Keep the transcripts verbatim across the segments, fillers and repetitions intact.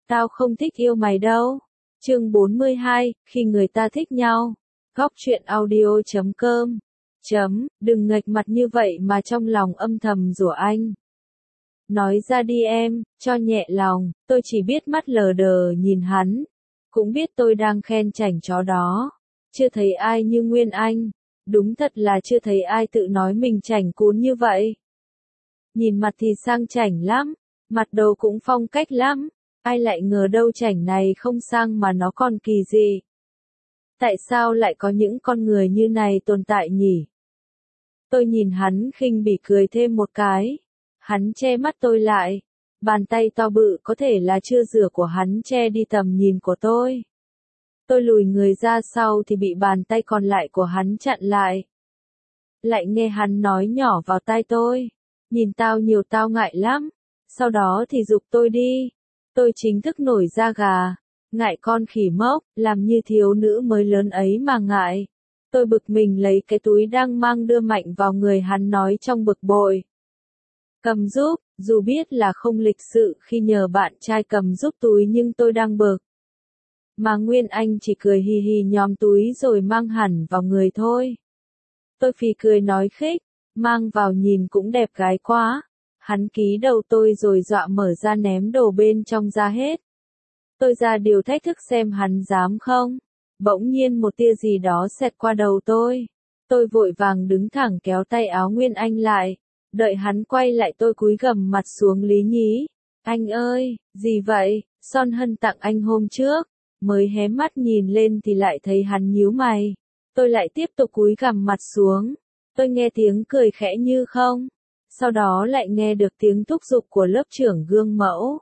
Tao không thích yêu mày đâu. Chương bốn mươi hai, khi người ta thích nhau. Góc truyện audio chấm com. Chấm, đừng nghệch mặt như vậy mà trong lòng âm thầm rủa anh. Nói ra đi em, cho nhẹ lòng, tôi chỉ biết mắt lờ đờ nhìn hắn. Cũng biết tôi đang khen chảnh chó đó. Chưa thấy ai như Nguyên Anh. Đúng thật là chưa thấy ai tự nói mình chảnh cún như vậy. Nhìn mặt thì sang chảnh lắm, mặt đầu cũng phong cách lắm. Ai lại ngờ đâu chảnh này không sang mà nó còn kỳ dị. Tại sao lại có những con người như này tồn tại nhỉ? Tôi nhìn hắn khinh bỉ cười thêm một cái. Hắn che mắt tôi lại. Bàn tay to bự có thể là chưa rửa của hắn che đi tầm nhìn của tôi. Tôi lùi người ra sau thì bị bàn tay còn lại của hắn chặn lại. Lại nghe hắn nói nhỏ vào tai tôi. Nhìn tao nhiều tao ngại lắm. Sau đó thì giục tôi đi. Tôi chính thức nổi da gà. Ngại con khỉ mốc, làm như thiếu nữ mới lớn ấy mà ngại. Tôi bực mình lấy cái túi đang mang đưa mạnh vào người hắn nói trong bực bội. Cầm giúp, dù biết là không lịch sự khi nhờ bạn trai cầm giúp túi nhưng tôi đang bực. Mà Nguyên Anh chỉ cười hì hì nhòm túi rồi mang hẳn vào người thôi. Tôi phì cười nói khích, mang vào nhìn cũng đẹp gái quá. Hắn ký đầu tôi rồi dọa mở ra ném đồ bên trong ra hết. Tôi ra điều thách thức xem hắn dám không. Bỗng nhiên một tia gì đó xẹt qua đầu tôi. Tôi vội vàng đứng thẳng kéo tay áo Nguyên Anh lại. Đợi hắn quay lại tôi cúi gằm mặt xuống lý nhí. Anh ơi, gì vậy? Son Hân tặng anh hôm trước. Mới hé mắt nhìn lên thì lại thấy hắn nhíu mày. Tôi lại tiếp tục cúi gằm mặt xuống. Tôi nghe tiếng cười khẽ như không. Sau đó lại nghe được tiếng thúc giục của lớp trưởng gương mẫu.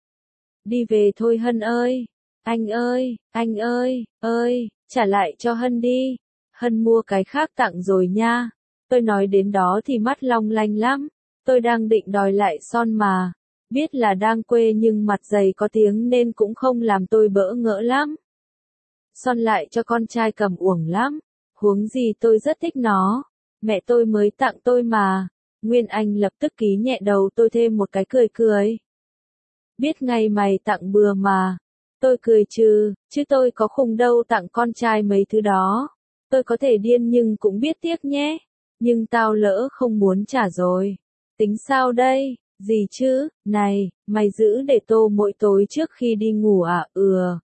Đi về thôi Hân ơi. Anh ơi, anh ơi, ơi, trả lại cho Hân đi. Hân mua cái khác tặng rồi nha. Tôi nói đến đó thì mắt long lanh lắm. Tôi đang định đòi lại Son mà. Biết là đang quê nhưng mặt dày có tiếng nên cũng không làm tôi bỡ ngỡ lắm. Son lại cho con trai cầm uổng lắm. Huống gì tôi rất thích nó. Mẹ tôi mới tặng tôi mà. Nguyên Anh lập tức ký nhẹ đầu tôi thêm một cái cười cười. Biết ngay mày tặng bừa mà. Tôi cười trừ, chứ tôi có khùng đâu tặng con trai mấy thứ đó. Tôi có thể điên nhưng cũng biết tiếc nhé. Nhưng tao lỡ không muốn trả rồi. Tính sao đây? Gì chứ? Này, mày giữ để tô mỗi tối trước khi đi ngủ à? Ừ.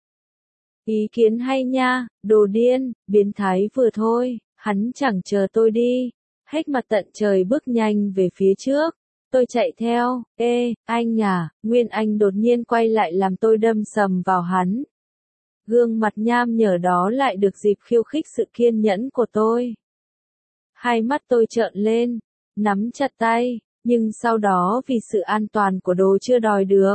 Ý kiến hay nha, đồ điên, biến thái vừa thôi. Hắn chẳng chờ tôi đi. Hết mặt tận trời bước nhanh về phía trước. Tôi chạy theo. Ê, anh à, Nguyên Anh đột nhiên quay lại làm tôi đâm sầm vào hắn. Gương mặt nham nhở đó lại được dịp khiêu khích sự kiên nhẫn của tôi. Hai mắt tôi trợn lên, nắm chặt tay, nhưng sau đó vì sự an toàn của đồ chưa đòi được.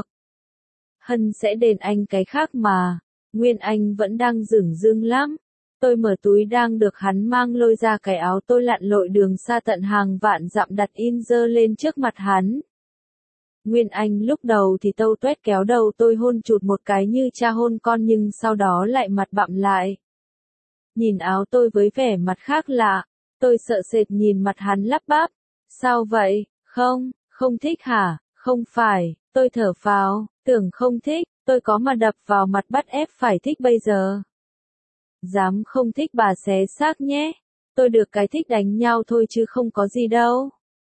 Hân sẽ đền anh cái khác mà. Nguyên Anh vẫn đang dửng dưng lắm. Tôi mở túi đang được hắn mang lôi ra cái áo tôi lặn lội đường xa tận hàng vạn dặm đặt in dơ lên trước mặt hắn. Nguyên Anh lúc đầu thì tâu tuét kéo đầu tôi hôn chụt một cái như cha hôn con nhưng sau đó lại mặt bặm lại. Nhìn áo tôi với vẻ mặt khác lạ, tôi sợ sệt nhìn mặt hắn lắp bắp. Sao vậy? Không, không thích hả? Không phải, tôi thở phào, tưởng không thích, tôi có mà đập vào mặt bắt ép phải thích bây giờ. Dám không thích bà xé xác nhé. Tôi được cái thích đánh nhau thôi chứ không có gì đâu.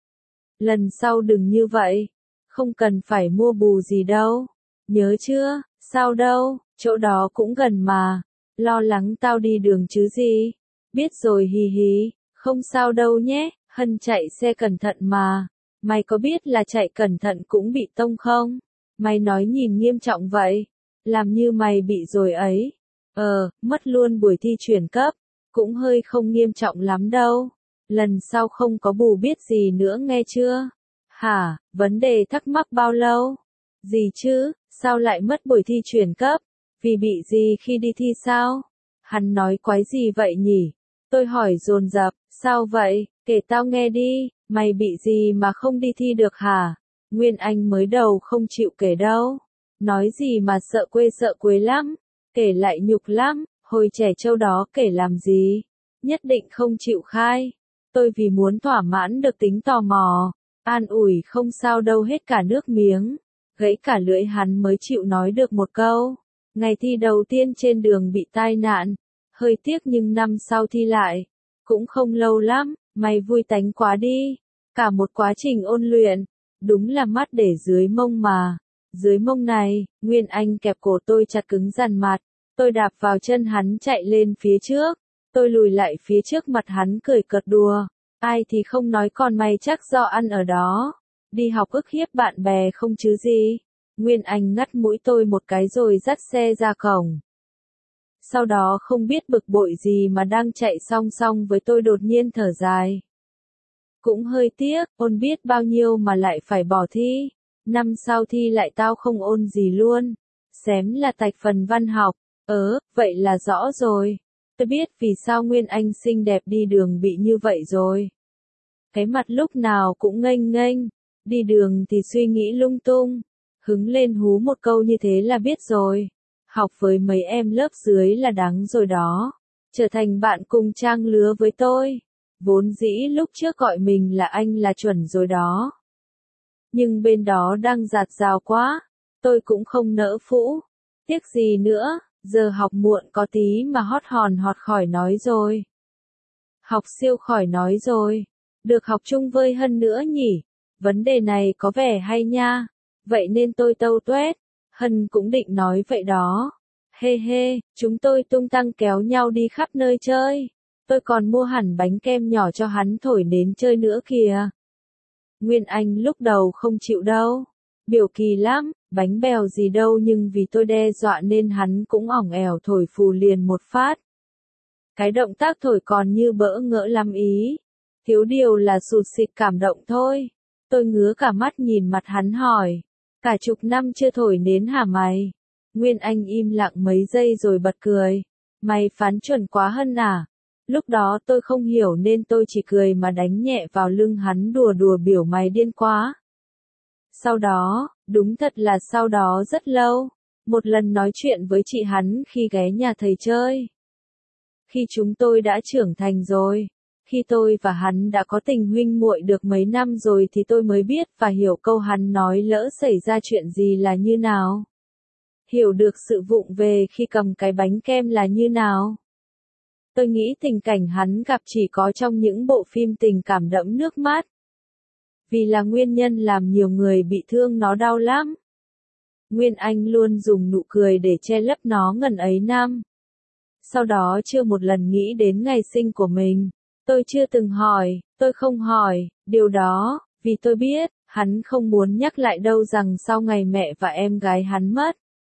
Lần sau đừng như vậy. Không cần phải mua bù gì đâu. Nhớ chưa? Sao đâu, chỗ đó cũng gần mà. Lo lắng tao đi đường chứ gì. Biết rồi hì hì, không sao đâu nhé. Hân chạy xe cẩn thận mà. Mày có biết là chạy cẩn thận cũng bị tông không? Mày nói nhìn nghiêm trọng vậy. Làm như mày bị rồi ấy. Ờ, mất luôn buổi thi chuyển cấp. Cũng hơi không nghiêm trọng lắm đâu. Lần sau không có bù biết gì nữa nghe chưa? Hả, vấn đề thắc mắc bao lâu? Gì chứ, sao lại mất buổi thi chuyển cấp? Vì bị gì khi đi thi sao? Hắn nói quái gì vậy nhỉ? Tôi hỏi dồn dập, sao vậy? Kể tao nghe đi, mày bị gì mà không đi thi được hả? Nguyên Anh mới đầu không chịu kể đâu. Nói gì mà sợ quê sợ quế lắm. Kể lại nhục lắm, hồi trẻ trâu đó kể làm gì? Nhất định không chịu khai. Tôi vì muốn thỏa mãn được tính tò mò. An ủi không sao đâu hết cả nước miếng. gãy cả lưỡi hắn mới chịu nói được một câu. Ngày thi đầu tiên trên đường bị tai nạn, hơi tiếc nhưng năm sau thi lại, cũng không lâu lắm, mày vui tánh quá đi. Cả một quá trình ôn luyện, đúng là mắt để dưới mông mà. Dưới mông này, Nguyên Anh kẹp cổ tôi chặt cứng rắn mặt, tôi đạp vào chân hắn chạy lên phía trước, tôi lùi lại phía trước mặt hắn cười cợt đùa. Ai thì không nói con mày chắc do ăn ở đó. Đi học ức hiếp bạn bè không chứ gì. Nguyên Anh ngắt mũi tôi một cái rồi dắt xe ra cổng. Sau đó không biết bực bội gì mà đang chạy song song với tôi đột nhiên thở dài. Cũng hơi tiếc, ôn biết bao nhiêu mà lại phải bỏ thi. Năm sau thi lại tao không ôn gì luôn. Xém là tạch phần văn học. Ớ, vậy là rõ rồi. Tôi biết vì sao Nguyên Anh xinh đẹp đi đường bị như vậy rồi. Cái mặt lúc nào cũng nghênh nghênh. Đi đường thì suy nghĩ lung tung. Hứng lên hú một câu như thế là biết rồi. Học với mấy em lớp dưới là đáng rồi đó. Trở thành bạn cùng trang lứa với tôi. Vốn dĩ lúc trước gọi mình là anh là chuẩn rồi đó. Nhưng bên đó đang dạt dào quá. Tôi cũng không nỡ phũ. Tiếc gì nữa, giờ học muộn có tí mà hót hòn hót khỏi nói rồi. Học siêu khỏi nói rồi. Được học chung với Hân nữa nhỉ. Vấn đề này có vẻ hay nha. Vậy nên tôi tâu tuét. Hân cũng định nói vậy đó. Hê hê, chúng tôi tung tăng kéo nhau đi khắp nơi chơi. Tôi còn mua hẳn bánh kem nhỏ cho hắn thổi nến chơi nữa kìa. Nguyên Anh lúc đầu không chịu đâu. Biểu kỳ lắm, bánh bèo gì đâu nhưng vì tôi đe dọa nên hắn cũng ỏng ẻo thổi phù liền một phát. Cái động tác thổi còn như bỡ ngỡ lắm ý. Thiếu điều là sụt sịt cảm động thôi. Tôi ngứa cả mắt nhìn mặt hắn hỏi. Cả chục năm chưa thổi nến hả mày? Nguyên Anh im lặng mấy giây rồi bật cười. Mày phán chuẩn quá Hân à? Lúc đó tôi không hiểu nên tôi chỉ cười mà đánh nhẹ vào lưng hắn đùa đùa biểu mày điên quá. Sau đó, đúng thật là sau đó rất lâu, một lần nói chuyện với chị hắn khi ghé nhà thầy chơi. Khi chúng tôi đã trưởng thành rồi, khi tôi và hắn đã có tình huynh muội được mấy năm rồi thì tôi mới biết và hiểu câu hắn nói lỡ xảy ra chuyện gì là như nào. Hiểu được sự vụng về khi cầm cái bánh kem là như nào. Tôi nghĩ tình cảnh hắn gặp chỉ có trong những bộ phim tình cảm đẫm nước mắt. Vì là nguyên nhân làm nhiều người bị thương nó đau lắm. Nguyên Anh luôn dùng nụ cười để che lấp nó ngần ấy năm. Sau đó chưa một lần nghĩ đến ngày sinh của mình. Tôi chưa từng hỏi, tôi không hỏi, điều đó, vì tôi biết, hắn không muốn nhắc lại đâu rằng sau ngày mẹ và em gái hắn mất.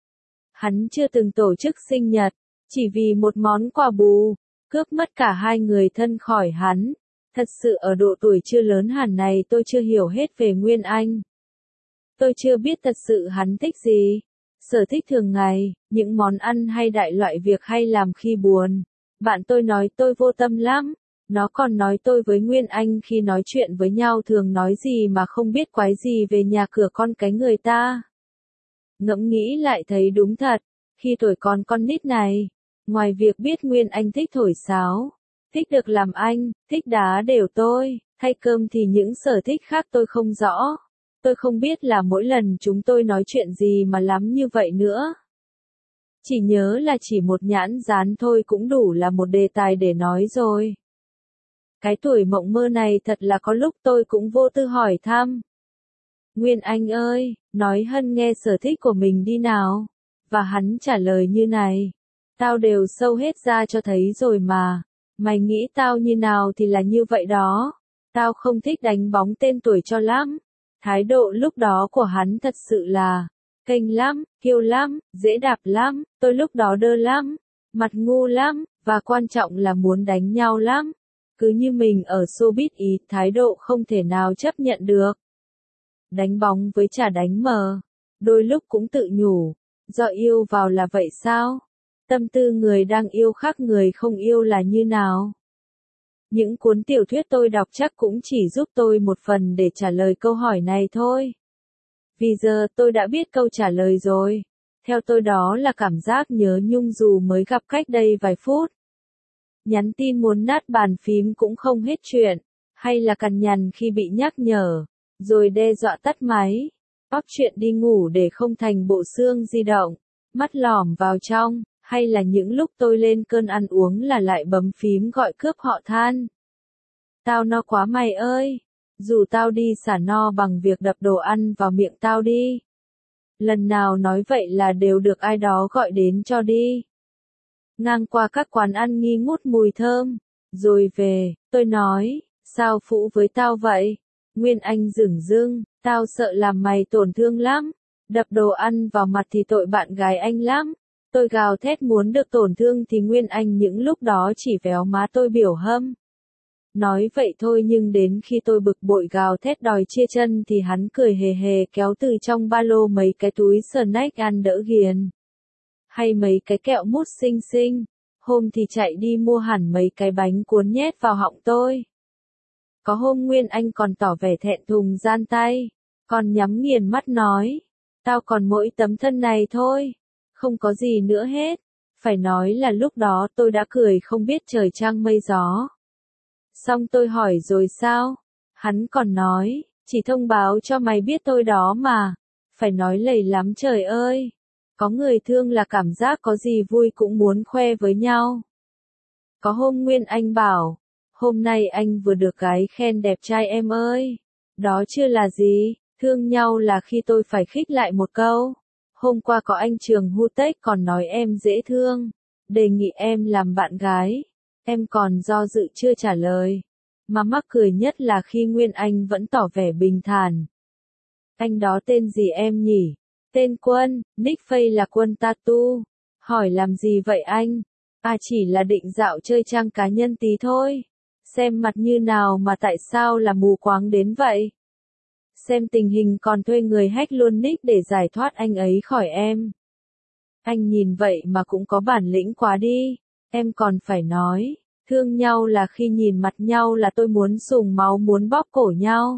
Hắn chưa từng tổ chức sinh nhật, chỉ vì một món quà bù, cướp mất cả hai người thân khỏi hắn. Thật sự ở độ tuổi chưa lớn hẳn này tôi chưa hiểu hết về Nguyên Anh. Tôi chưa biết thật sự hắn thích gì. Sở thích thường ngày, những món ăn hay đại loại việc hay làm khi buồn. Bạn tôi nói tôi vô tâm lắm. Nó còn nói tôi với Nguyên Anh khi nói chuyện với nhau thường nói gì mà không biết quái gì về nhà cửa con cái người ta. Ngẫm nghĩ lại thấy đúng thật, khi tuổi còn con nít này, ngoài việc biết Nguyên Anh thích thổi sáo, thích được làm anh, thích đá đều tôi, thay cơm thì những sở thích khác tôi không rõ. Tôi không biết là mỗi lần chúng tôi nói chuyện gì mà lắm như vậy nữa. Chỉ nhớ là chỉ một nhãn dán thôi cũng đủ là một đề tài để nói rồi. Cái tuổi mộng mơ này thật là có lúc tôi cũng vô tư hỏi thăm. Nguyên Anh ơi, nói Hân nghe sở thích của mình đi nào. Và hắn trả lời như này. Tao đều sâu hết ra cho thấy rồi mà. Mày nghĩ tao như nào thì là như vậy đó. Tao không thích đánh bóng tên tuổi cho lắm. Thái độ lúc đó của hắn thật sự là kênh lắm, kiêu lắm, dễ đạp lắm, tôi lúc đó đơ lắm, mặt ngu lắm, và quan trọng là muốn đánh nhau lắm. Cứ như mình ở showbiz ý, thái độ không thể nào chấp nhận được. Đánh bóng với chả đánh mờ, đôi lúc cũng tự nhủ, do yêu vào là vậy sao? Tâm tư người đang yêu khác người không yêu là như nào? Những cuốn tiểu thuyết tôi đọc chắc cũng chỉ giúp tôi một phần để trả lời câu hỏi này thôi. Vì giờ tôi đã biết câu trả lời rồi. Theo tôi đó là cảm giác nhớ nhung dù mới gặp cách đây vài phút. Nhắn tin muốn nát bàn phím cũng không hết chuyện. Hay là cằn nhằn khi bị nhắc nhở. Rồi đe dọa tắt máy. Bóc chuyện đi ngủ để không thành bộ xương di động, mắt lỏm vào trong, hay là những lúc tôi lên cơn ăn uống là lại bấm phím gọi cướp họ than. Tao no quá mày ơi, dù tao đi xả no bằng việc đập đồ ăn vào miệng tao đi. Lần nào nói vậy là đều được ai đó gọi đến cho đi. Ngang qua các quán ăn nghi ngút mùi thơm, rồi về, tôi nói, sao phụ với tao vậy? Nguyên Anh dửng dưng, tao sợ làm mày tổn thương lắm, đập đồ ăn vào mặt thì tội bạn gái anh lắm. Tôi gào thét muốn được tổn thương thì Nguyên Anh những lúc đó chỉ véo má tôi biểu hâm. Nói vậy thôi nhưng đến khi tôi bực bội gào thét đòi chia chân thì hắn cười hề hề kéo từ trong ba lô mấy cái túi snack ăn đỡ ghiền. Hay mấy cái kẹo mút xinh xinh, hôm thì chạy đi mua hẳn mấy cái bánh cuốn nhét vào họng tôi. Có hôm Nguyên Anh còn tỏ vẻ thẹn thùng gian tay, còn nhắm nghiền mắt nói, tao còn mỗi tấm thân này thôi, không có gì nữa hết. Phải nói là lúc đó tôi đã cười không biết trời trăng mây gió. Xong tôi hỏi rồi sao? Hắn còn nói, chỉ thông báo cho mày biết tôi đó mà. Phải nói lầy lắm trời ơi. Có người thương là cảm giác có gì vui cũng muốn khoe với nhau. Có hôm Nguyên Anh bảo, hôm nay anh vừa được gái khen đẹp trai em ơi. Đó chưa là gì, thương nhau là khi tôi phải khích lại một câu. Hôm qua có anh Trường Hu Tech còn nói em dễ thương, đề nghị em làm bạn gái. Em còn do dự chưa trả lời. Mà mắc cười nhất là khi Nguyên Anh vẫn tỏ vẻ bình thản. Anh đó tên gì em nhỉ? Tên Quân, nick face là Quân Tattoo. Hỏi làm gì vậy anh? À chỉ là định dạo chơi trang cá nhân tí thôi. Xem mặt như nào mà tại sao là mù quáng đến vậy? Xem tình hình còn thuê người hack luôn nick để giải thoát anh ấy khỏi em. Anh nhìn vậy mà cũng có bản lĩnh quá đi. Em còn phải nói, thương nhau là khi nhìn mặt nhau là tôi muốn sùng máu muốn bóp cổ nhau.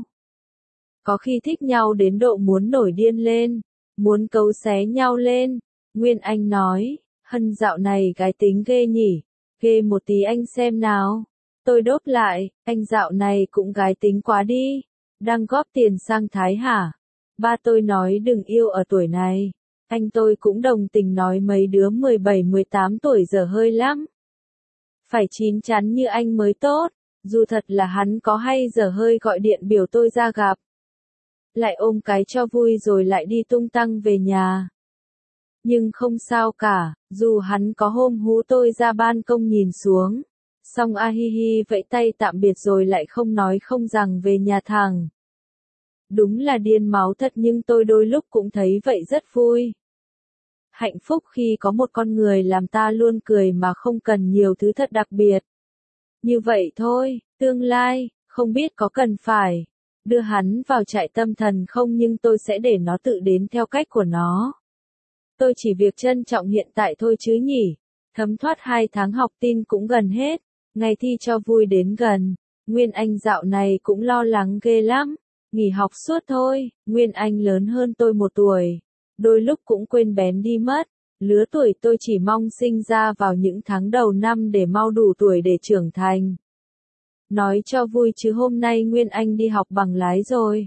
Có khi thích nhau đến độ muốn nổi điên lên, muốn cấu xé nhau lên. Nguyên Anh nói, Hân dạo này gái tính ghê nhỉ, ghê một tí anh xem nào. Tôi đốt lại, anh dạo này cũng gái tính quá đi, đang góp tiền sang Thái hả? Ba tôi nói đừng yêu ở tuổi này. Anh tôi cũng đồng tình nói mấy đứa mười bảy mười tám tuổi giờ hơi lắm. Phải chín chắn như anh mới tốt, dù thật là hắn có hay giờ hơi gọi điện biểu tôi ra gặp. Lại ôm cái cho vui rồi lại đi tung tăng về nhà. Nhưng không sao cả, dù hắn có hôm hú tôi ra ban công nhìn xuống. Xong a hi hi vẫy tay tạm biệt rồi lại không nói không rằng về nhà thằng. Đúng là điên máu thật nhưng tôi đôi lúc cũng thấy vậy rất vui. Hạnh phúc khi có một con người làm ta luôn cười mà không cần nhiều thứ thật đặc biệt. Như vậy thôi, tương lai, không biết có cần phải đưa hắn vào trại tâm thần không nhưng tôi sẽ để nó tự đến theo cách của nó. Tôi chỉ việc trân trọng hiện tại thôi chứ nhỉ. Thấm thoát hai tháng học tin cũng gần hết, ngày thi cho vui đến gần. Nguyên Anh dạo này cũng lo lắng ghê lắm. Nghỉ học suốt thôi, Nguyên Anh lớn hơn tôi một tuổi. Đôi lúc cũng quên bén đi mất. Lứa tuổi tôi chỉ mong sinh ra vào những tháng đầu năm để mau đủ tuổi để trưởng thành. Nói cho vui chứ hôm nay Nguyên Anh đi học bằng lái rồi.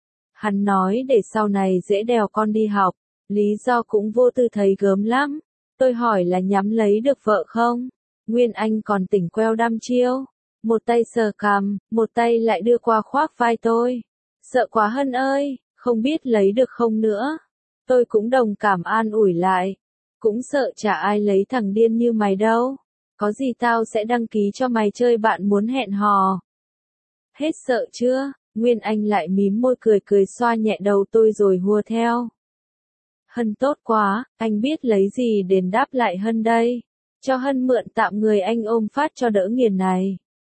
Hắn nói để sau này dễ đèo con đi học. Lý do cũng vô tư thấy gớm lắm. Tôi hỏi là nhắm lấy được vợ không? Nguyên Anh còn tỉnh queo đăm chiêu. Một tay sờ cằm, một tay lại đưa qua khoác vai tôi. Sợ quá Hân ơi, không biết lấy được không nữa. Tôi cũng đồng cảm an ủi lại. Cũng sợ chả ai lấy thằng điên như mày đâu. Có gì tao sẽ đăng ký cho mày chơi bạn muốn hẹn hò. Hết sợ chưa? Nguyên Anh lại mím môi cười cười xoa nhẹ đầu tôi rồi hùa theo. Hân tốt quá, anh biết lấy gì đền đáp lại Hân đây. Cho Hân mượn tạm người anh ôm phát cho đỡ nghiền này.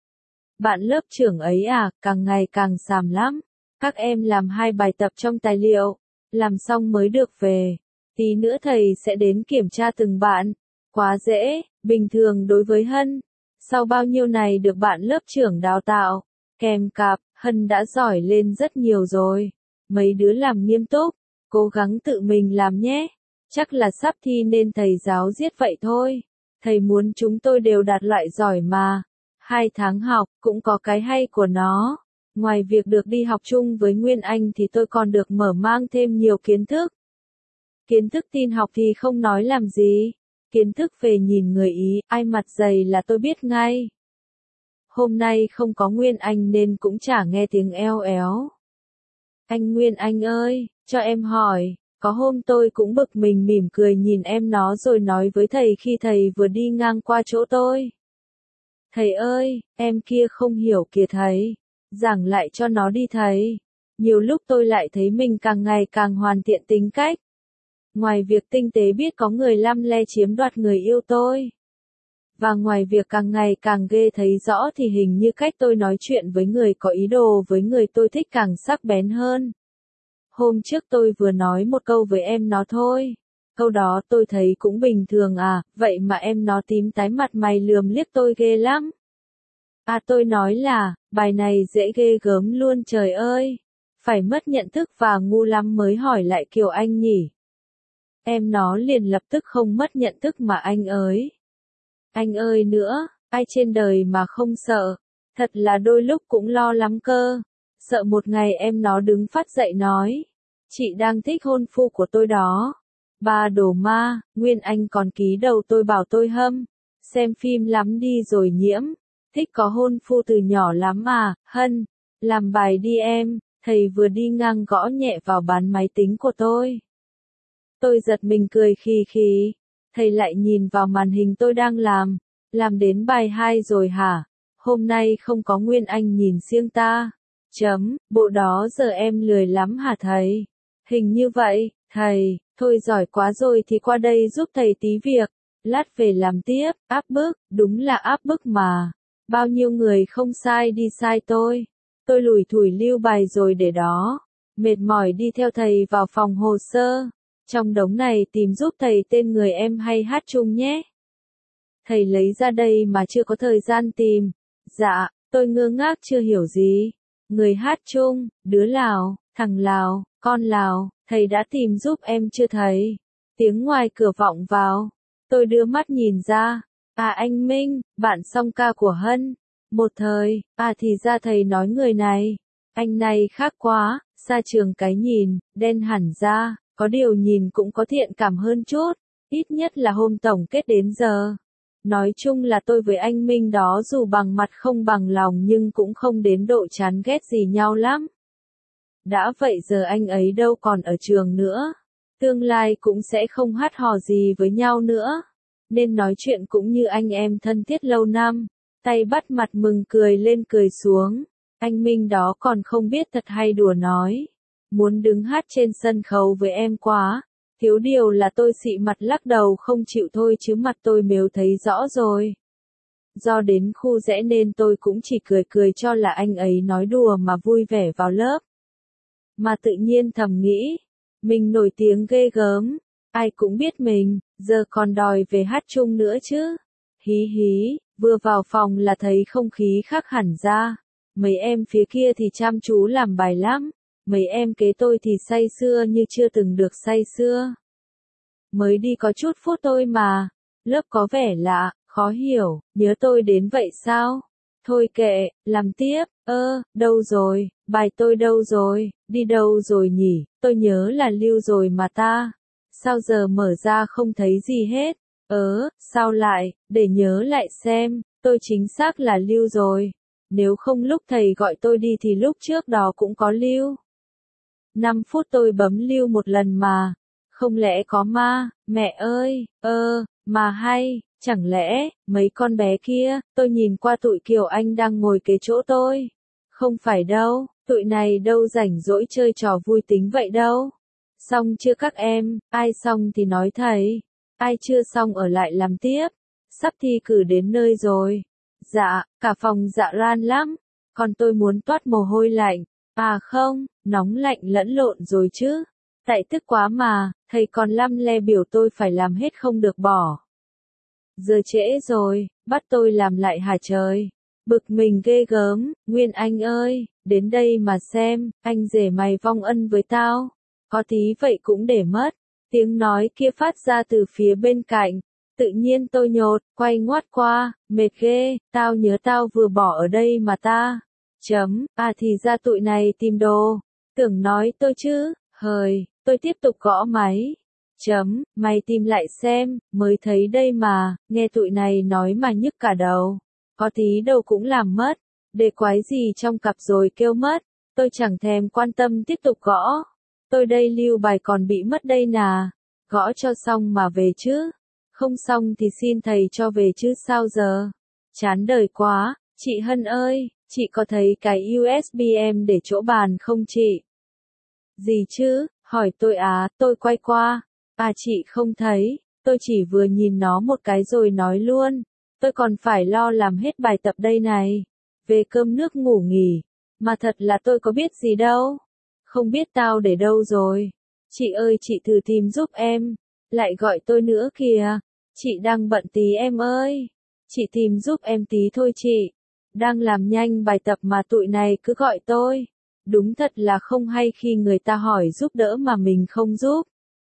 Bạn lớp trưởng ấy à, càng ngày càng xàm lắm. Các em làm hai bài tập trong tài liệu, làm xong mới được về. Tí nữa thầy sẽ đến kiểm tra từng bạn. Quá dễ, bình thường đối với Hân. Sau bao nhiêu này được bạn lớp trưởng đào tạo, kèm cặp, Hân đã giỏi lên rất nhiều rồi. Mấy đứa làm nghiêm túc, cố gắng tự mình làm nhé. Chắc là sắp thi nên thầy giáo giết vậy thôi. Thầy muốn chúng tôi đều đạt loại giỏi mà. Hai tháng học, cũng có cái hay của nó. Ngoài việc được đi học chung với Nguyên Anh thì tôi còn được mở mang thêm nhiều kiến thức. Kiến thức tin học thì không nói làm gì. Kiến thức về nhìn người Ý, ai mặt dày là tôi biết ngay. Hôm nay không có Nguyên Anh nên cũng chả nghe tiếng eo éo. Anh Nguyên Anh ơi, cho em hỏi, có hôm tôi cũng bực mình mỉm cười nhìn em nó rồi nói với thầy khi thầy vừa đi ngang qua chỗ tôi. Thầy ơi, em kia không hiểu kìa thầy, giảng lại cho nó đi thầy. Nhiều lúc tôi lại thấy mình càng ngày càng hoàn thiện tính cách. Ngoài việc tinh tế biết có người lăm le chiếm đoạt người yêu tôi. Và ngoài việc càng ngày càng ghê thấy rõ thì hình như cách tôi nói chuyện với người có ý đồ với người tôi thích càng sắc bén hơn. Hôm trước tôi vừa nói một câu với em nó thôi. Câu đó tôi thấy cũng bình thường à, vậy mà em nó tím tái mặt mày lườm liếc tôi ghê lắm. À tôi nói là, bài này dễ ghê gớm luôn trời ơi. Phải mất nhận thức và ngu lắm mới hỏi lại Kiều Anh nhỉ. Em nó liền lập tức không mất nhận thức mà anh ơi. Anh ơi nữa, ai trên đời mà không sợ. Thật là đôi lúc cũng lo lắm cơ. Sợ một ngày em nó đứng phát dậy nói. Chị đang thích hôn phu của tôi đó. Ba đồ ma, Nguyên Anh còn ký đầu tôi bảo tôi hâm. Xem phim lắm đi rồi nhiễm. Thích có hôn phu từ nhỏ lắm à, hân. Làm bài đi em, thầy vừa đi ngang gõ nhẹ vào bàn máy tính của tôi. Tôi giật mình cười khì khì. Thầy lại nhìn vào màn hình tôi đang làm. Làm đến bài hai rồi hả? Hôm nay không có Nguyên Anh nhìn siêng ta. Chấm, bộ đó giờ em lười lắm hả thầy? Hình như vậy, thầy, thôi giỏi quá rồi thì qua đây giúp thầy tí việc. Lát về làm tiếp, áp bức, đúng là áp bức mà. Bao nhiêu người không sai đi sai tôi. Tôi lủi thủi lưu bài rồi để đó. Mệt mỏi đi theo thầy vào phòng hồ sơ. Trong đống này tìm giúp thầy tên người em hay hát chung nhé. Thầy lấy ra đây mà chưa có thời gian tìm. Dạ, tôi ngơ ngác chưa hiểu gì. Người hát chung, đứa Lào, thằng Lào, con Lào, thầy đã tìm giúp em chưa thầy? Tiếng ngoài cửa vọng vào. Tôi đưa mắt nhìn ra. À anh Minh, bạn song ca của Hân. Một thời, à thì ra thầy nói người này. Anh này khác quá, xa trường cái nhìn, đen hẳn ra. Có điều nhìn cũng có thiện cảm hơn chút, ít nhất là hôm tổng kết đến giờ. Nói chung là tôi với anh Minh đó dù bằng mặt không bằng lòng nhưng cũng không đến độ chán ghét gì nhau lắm. Đã vậy giờ anh ấy đâu còn ở trường nữa, tương lai cũng sẽ không hát hò gì với nhau nữa. Nên nói chuyện cũng như anh em thân thiết lâu năm, tay bắt mặt mừng cười lên cười xuống. Anh Minh đó còn không biết thật hay đùa nói. Muốn đứng hát trên sân khấu với em quá, thiếu điều là tôi xị mặt lắc đầu không chịu thôi chứ mặt tôi mếu thấy rõ rồi. Do đến khu rẽ nên tôi cũng chỉ cười cười cho là anh ấy nói đùa mà vui vẻ vào lớp. Mà tự nhiên thầm nghĩ, mình nổi tiếng ghê gớm, ai cũng biết mình, giờ còn đòi về hát chung nữa chứ. Hí hí, vừa vào phòng là thấy không khí khác hẳn ra, mấy em phía kia thì chăm chú làm bài lắm. Mấy em kế tôi thì say sưa như chưa từng được say sưa. Mới đi có chút phút tôi mà. Lớp có vẻ lạ, khó hiểu, nhớ tôi đến vậy sao? Thôi kệ, làm tiếp, ơ, đâu rồi, bài tôi đâu rồi, đi đâu rồi nhỉ, tôi nhớ là lưu rồi mà ta. Sao giờ mở ra không thấy gì hết? Ớ, sao lại, để nhớ lại xem, tôi chính xác là lưu rồi. Nếu không lúc thầy gọi tôi đi thì lúc trước đó cũng có lưu. năm phút tôi bấm lưu một lần mà. Không lẽ có ma, mẹ ơi, ơ, mà hay, chẳng lẽ, mấy con bé kia, tôi nhìn qua tụi Kiều Anh đang ngồi kế chỗ tôi. Không phải đâu, tụi này đâu rảnh rỗi chơi trò vui tính vậy đâu. Xong chưa các em, ai xong thì nói thầy, ai chưa xong ở lại làm tiếp. Sắp thi cử đến nơi rồi. Dạ, cả phòng dạ ran lắm, còn tôi muốn toát mồ hôi lạnh. À không, nóng lạnh lẫn lộn rồi chứ. Tại tức quá mà, thầy còn lăm le biểu tôi phải làm hết không được bỏ. Giờ trễ rồi, bắt tôi làm lại hả trời. Bực mình ghê gớm, Nguyên Anh ơi, đến đây mà xem, anh rể mày vong ân với tao. Có tí vậy cũng để mất. Tiếng nói kia phát ra từ phía bên cạnh. Tự nhiên tôi nhột, quay ngoắt qua, mệt ghê, tao nhớ tao vừa bỏ ở đây mà ta. Chấm, à thì ra tụi này tìm đồ. Tưởng nói tôi chứ, hời, tôi tiếp tục gõ máy. Chấm, mày tìm lại xem, mới thấy đây mà, nghe tụi này nói mà nhức cả đầu. Có tí đâu cũng làm mất, để quái gì trong cặp rồi kêu mất. Tôi chẳng thèm quan tâm tiếp tục gõ. Tôi đây lưu bài còn bị mất đây nà. Gõ cho xong mà về chứ. Không xong thì xin thầy cho về chứ sao giờ. Chán đời quá, chị Hân ơi, chị có thấy cái u ét bê em để chỗ bàn không chị? Gì chứ, hỏi tôi á, tôi quay qua. À chị không thấy, tôi chỉ vừa nhìn nó một cái rồi nói luôn. Tôi còn phải lo làm hết bài tập đây này. Về cơm nước ngủ nghỉ. Mà thật là tôi có biết gì đâu. Không biết tao để đâu rồi. Chị ơi chị thử tìm giúp em. Lại gọi tôi nữa kìa. Chị đang bận tí em ơi. Chị tìm giúp em tí thôi chị. Đang làm nhanh bài tập mà tụi này cứ gọi tôi. Đúng thật là không hay khi người ta hỏi giúp đỡ mà mình không giúp.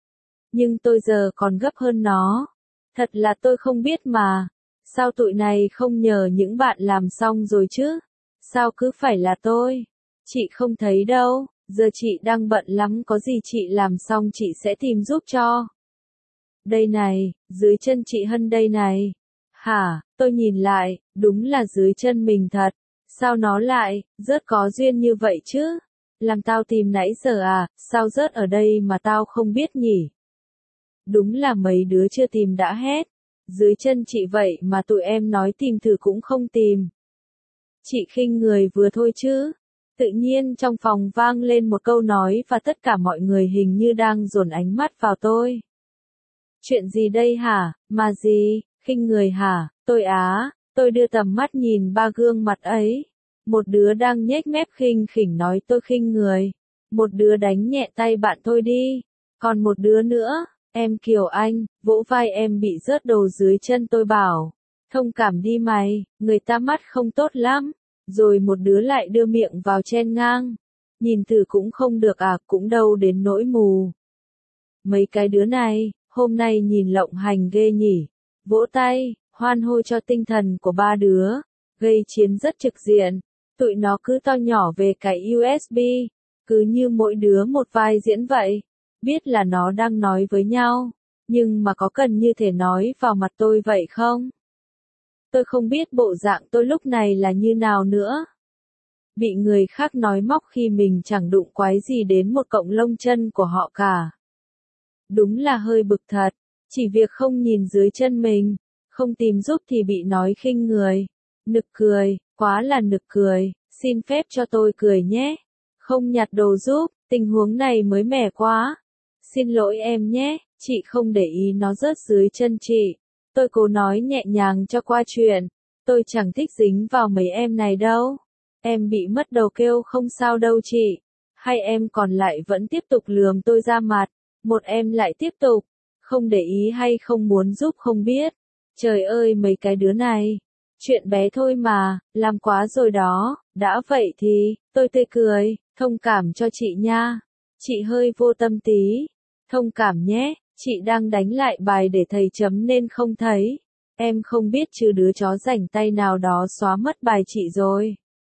Nhưng tôi giờ còn gấp hơn nó. Thật là tôi không biết mà. Sao tụi này không nhờ những bạn làm xong rồi chứ? Sao cứ phải là tôi? Chị không thấy đâu, giờ chị đang bận lắm, có gì chị làm xong chị sẽ tìm giúp cho. Đây này, dưới chân chị Hân đây này. Hả, tôi nhìn lại, đúng là dưới chân mình thật. Sao nó lại, rớt có duyên như vậy chứ? Làm tao tìm nãy giờ à, sao rớt ở đây mà tao không biết nhỉ? Đúng là mấy đứa chưa tìm đã hết. Dưới chân chị vậy mà tụi em nói tìm thử cũng không tìm. Chị khinh người vừa thôi chứ. Tự nhiên trong phòng vang lên một câu nói và tất cả mọi người hình như đang dồn ánh mắt vào tôi. Chuyện gì đây hả, mà gì, khinh người hả, tôi á, tôi đưa tầm mắt nhìn ba gương mặt ấy. Một đứa đang nhếch mép khinh khỉnh nói tôi khinh người. Một đứa đánh nhẹ tay bạn tôi đi. Còn một đứa nữa, em Kiều Anh, vỗ vai em bị rớt đồ dưới chân tôi bảo. Thông cảm đi mày, người ta mắt không tốt lắm. Rồi một đứa lại đưa miệng vào chen ngang. Nhìn thử cũng không được à, cũng đâu đến nỗi mù. Mấy cái đứa này, hôm nay nhìn lộng hành ghê nhỉ. Vỗ tay, hoan hô cho tinh thần của ba đứa. Gây chiến rất trực diện. Tụi nó cứ to nhỏ về cái u ét bê. Cứ như mỗi đứa một vai diễn vậy. Biết là nó đang nói với nhau. Nhưng mà có cần như thể nói vào mặt tôi vậy không? Tôi không biết bộ dạng tôi lúc này là như nào nữa. Bị người khác nói móc khi mình chẳng đụng quái gì đến một cọng lông chân của họ cả. Đúng là hơi bực thật. Chỉ việc không nhìn dưới chân mình, không tìm giúp thì bị nói khinh người. Nực cười, quá là nực cười, xin phép cho tôi cười nhé. Không nhặt đồ giúp, tình huống này mới mẻ quá. Xin lỗi em nhé, chị không để ý nó rớt dưới chân chị. Tôi cố nói nhẹ nhàng cho qua chuyện. Tôi chẳng thích dính vào mấy em này đâu. Em bị mất đầu kêu không sao đâu chị. Hai em còn lại vẫn tiếp tục lườm tôi ra mặt. Một em lại tiếp tục. Không để ý hay không muốn giúp không biết. Trời ơi mấy cái đứa này. Chuyện bé thôi mà, làm quá rồi đó. Đã vậy thì, tôi tươi cười, thông cảm cho chị nha. Chị hơi vô tâm tí. Thông cảm nhé. Chị đang đánh lại bài để thầy chấm nên không thấy. Em không biết chứ đứa chó rảnh tay nào đó xóa mất bài chị rồi.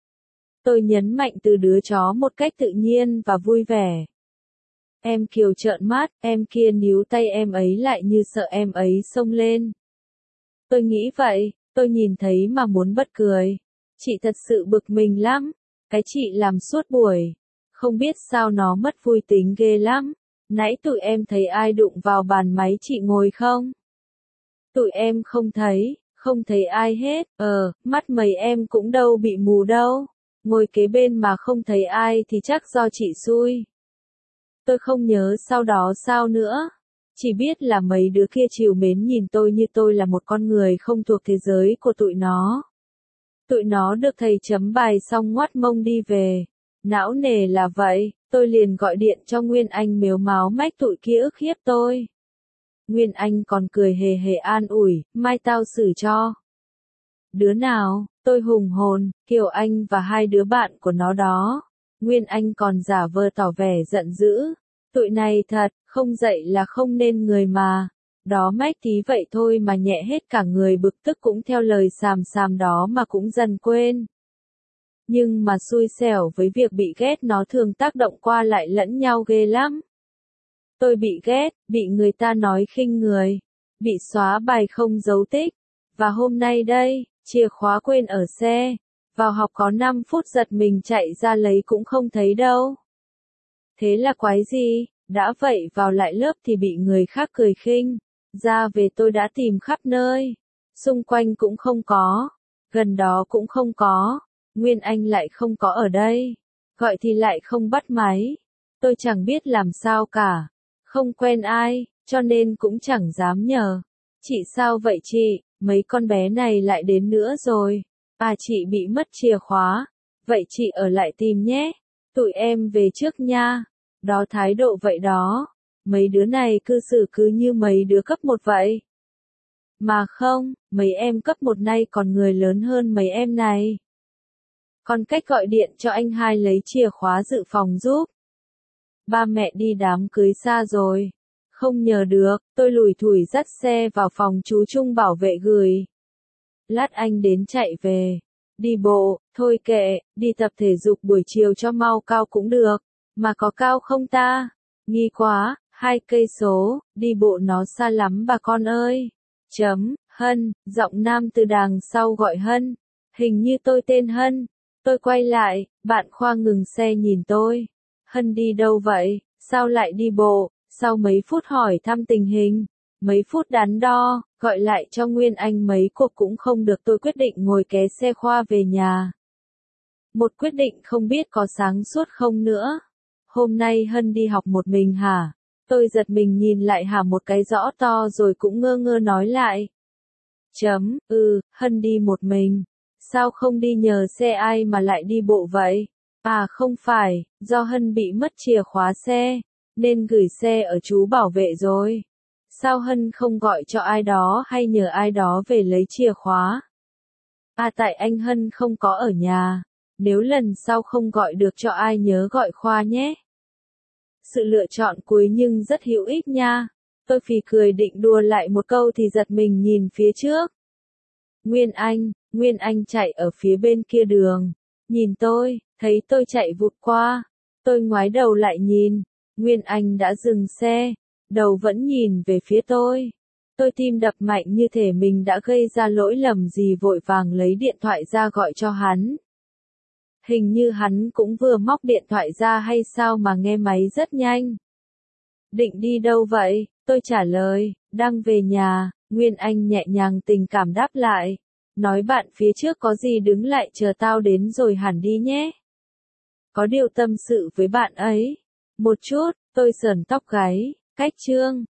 Tôi nhấn mạnh từ đứa chó một cách tự nhiên và vui vẻ. Em Kiều trợn mắt, em kia níu tay em ấy lại như sợ em ấy xông lên. Tôi nghĩ vậy, tôi nhìn thấy mà muốn bật cười. Chị thật sự bực mình lắm. Cái chị làm suốt buổi. Không biết sao nó mất vui tính ghê lắm. Nãy tụi em thấy ai đụng vào bàn máy chị ngồi không? Tụi em không thấy, không thấy ai hết. Ờ, mắt mấy em cũng đâu bị mù đâu. Ngồi kế bên mà không thấy ai thì chắc do chị xui. Tôi không nhớ sau đó sao nữa. Chỉ biết là mấy đứa kia trìu mến nhìn tôi như tôi là một con người không thuộc thế giới của tụi nó. Tụi nó được thầy chấm bài xong ngoắt mông đi về. Não nề là vậy, tôi liền gọi điện cho Nguyên Anh mếu máo mách tụi kia ức hiếp tôi. Nguyên Anh còn cười hề hề an ủi, mai tao xử cho. Đứa nào, tôi hùng hồn, Kiều Anh và hai đứa bạn của nó đó. Nguyên Anh còn giả vờ tỏ vẻ giận dữ. Tụi này thật, không dạy là không nên người mà. Đó mách tí vậy thôi mà nhẹ hết cả người bực tức cũng theo lời xàm xàm đó mà cũng dần quên. Nhưng mà xui xẻo với việc bị ghét nó thường tác động qua lại lẫn nhau ghê lắm. Tôi bị ghét, bị người ta nói khinh người, bị xóa bài không dấu tích. Và hôm nay đây, chìa khóa quên ở xe. Vào học có năm phút giật mình chạy ra lấy cũng không thấy đâu. Thế là quái gì, đã vậy vào lại lớp thì bị người khác cười khinh. Ra về tôi đã tìm khắp nơi. Xung quanh cũng không có. Gần đó cũng không có. Nguyên Anh lại không có ở đây. Gọi thì lại không bắt máy. Tôi chẳng biết làm sao cả. Không quen ai, cho nên cũng chẳng dám nhờ. Chị sao vậy chị, mấy con bé này lại đến nữa rồi. À chị bị mất chìa khóa. Vậy chị ở lại tìm nhé. Tụi em về trước nha. Đó thái độ vậy đó. Mấy đứa này cư xử cứ như mấy đứa cấp một vậy. Mà không, mấy em cấp một nay còn người lớn hơn mấy em này. Còn cách gọi điện cho anh hai lấy chìa khóa dự phòng giúp. Ba mẹ đi đám cưới xa rồi. Không nhờ được, tôi lủi thủi dắt xe vào phòng chú Trung bảo vệ gửi. Lát anh đến chạy về. Đi bộ, thôi kệ, đi tập thể dục buổi chiều cho mau cao cũng được. Mà có cao không ta? Nghi quá, hai cây số, đi bộ nó xa lắm bà con ơi. Chấm, Hân, giọng nam từ đằng sau gọi Hân. Hình như tôi tên Hân. Tôi quay lại, bạn Khoa ngừng xe nhìn tôi. Hân đi đâu vậy? Sao lại đi bộ? Sau mấy phút hỏi thăm tình hình, mấy phút đắn đo, gọi lại cho Nguyên Anh mấy cuộc cũng không được, tôi quyết định ngồi ké xe Khoa về nhà. Một quyết định không biết có sáng suốt không nữa. Hôm nay Hân đi học một mình hả? Tôi giật mình nhìn lại hả một cái rõ to rồi cũng ngơ ngơ nói lại. Chấm, ừ, Hân đi một mình. Sao không đi nhờ xe ai mà lại đi bộ vậy? À không phải, do Hân bị mất chìa khóa xe, nên gửi xe ở chú bảo vệ rồi. Sao Hân không gọi cho ai đó hay nhờ ai đó về lấy chìa khóa? À tại anh Hân không có ở nhà. Nếu lần sau không gọi được cho ai nhớ gọi Khoa nhé. Sự lựa chọn cuối nhưng rất hữu ích nha. Tôi phì cười định đùa lại một câu thì giật mình nhìn phía trước. Nguyên Anh, Nguyên Anh chạy ở phía bên kia đường. Nhìn tôi, thấy tôi chạy vụt qua. Tôi ngoái đầu lại nhìn. Nguyên Anh đã dừng xe. Đầu vẫn nhìn về phía tôi. Tôi tim đập mạnh như thể mình đã gây ra lỗi lầm gì, vội vàng lấy điện thoại ra gọi cho hắn. Hình như hắn cũng vừa móc điện thoại ra hay sao mà nghe máy rất nhanh. Định đi đâu vậy? Tôi trả lời, đang về nhà. Nguyên Anh nhẹ nhàng tình cảm đáp lại. Nói bạn phía trước có gì đứng lại chờ tao đến rồi hẳn đi nhé. Có điều tâm sự với bạn ấy. Một chút, tôi sờn tóc gáy. Cách chương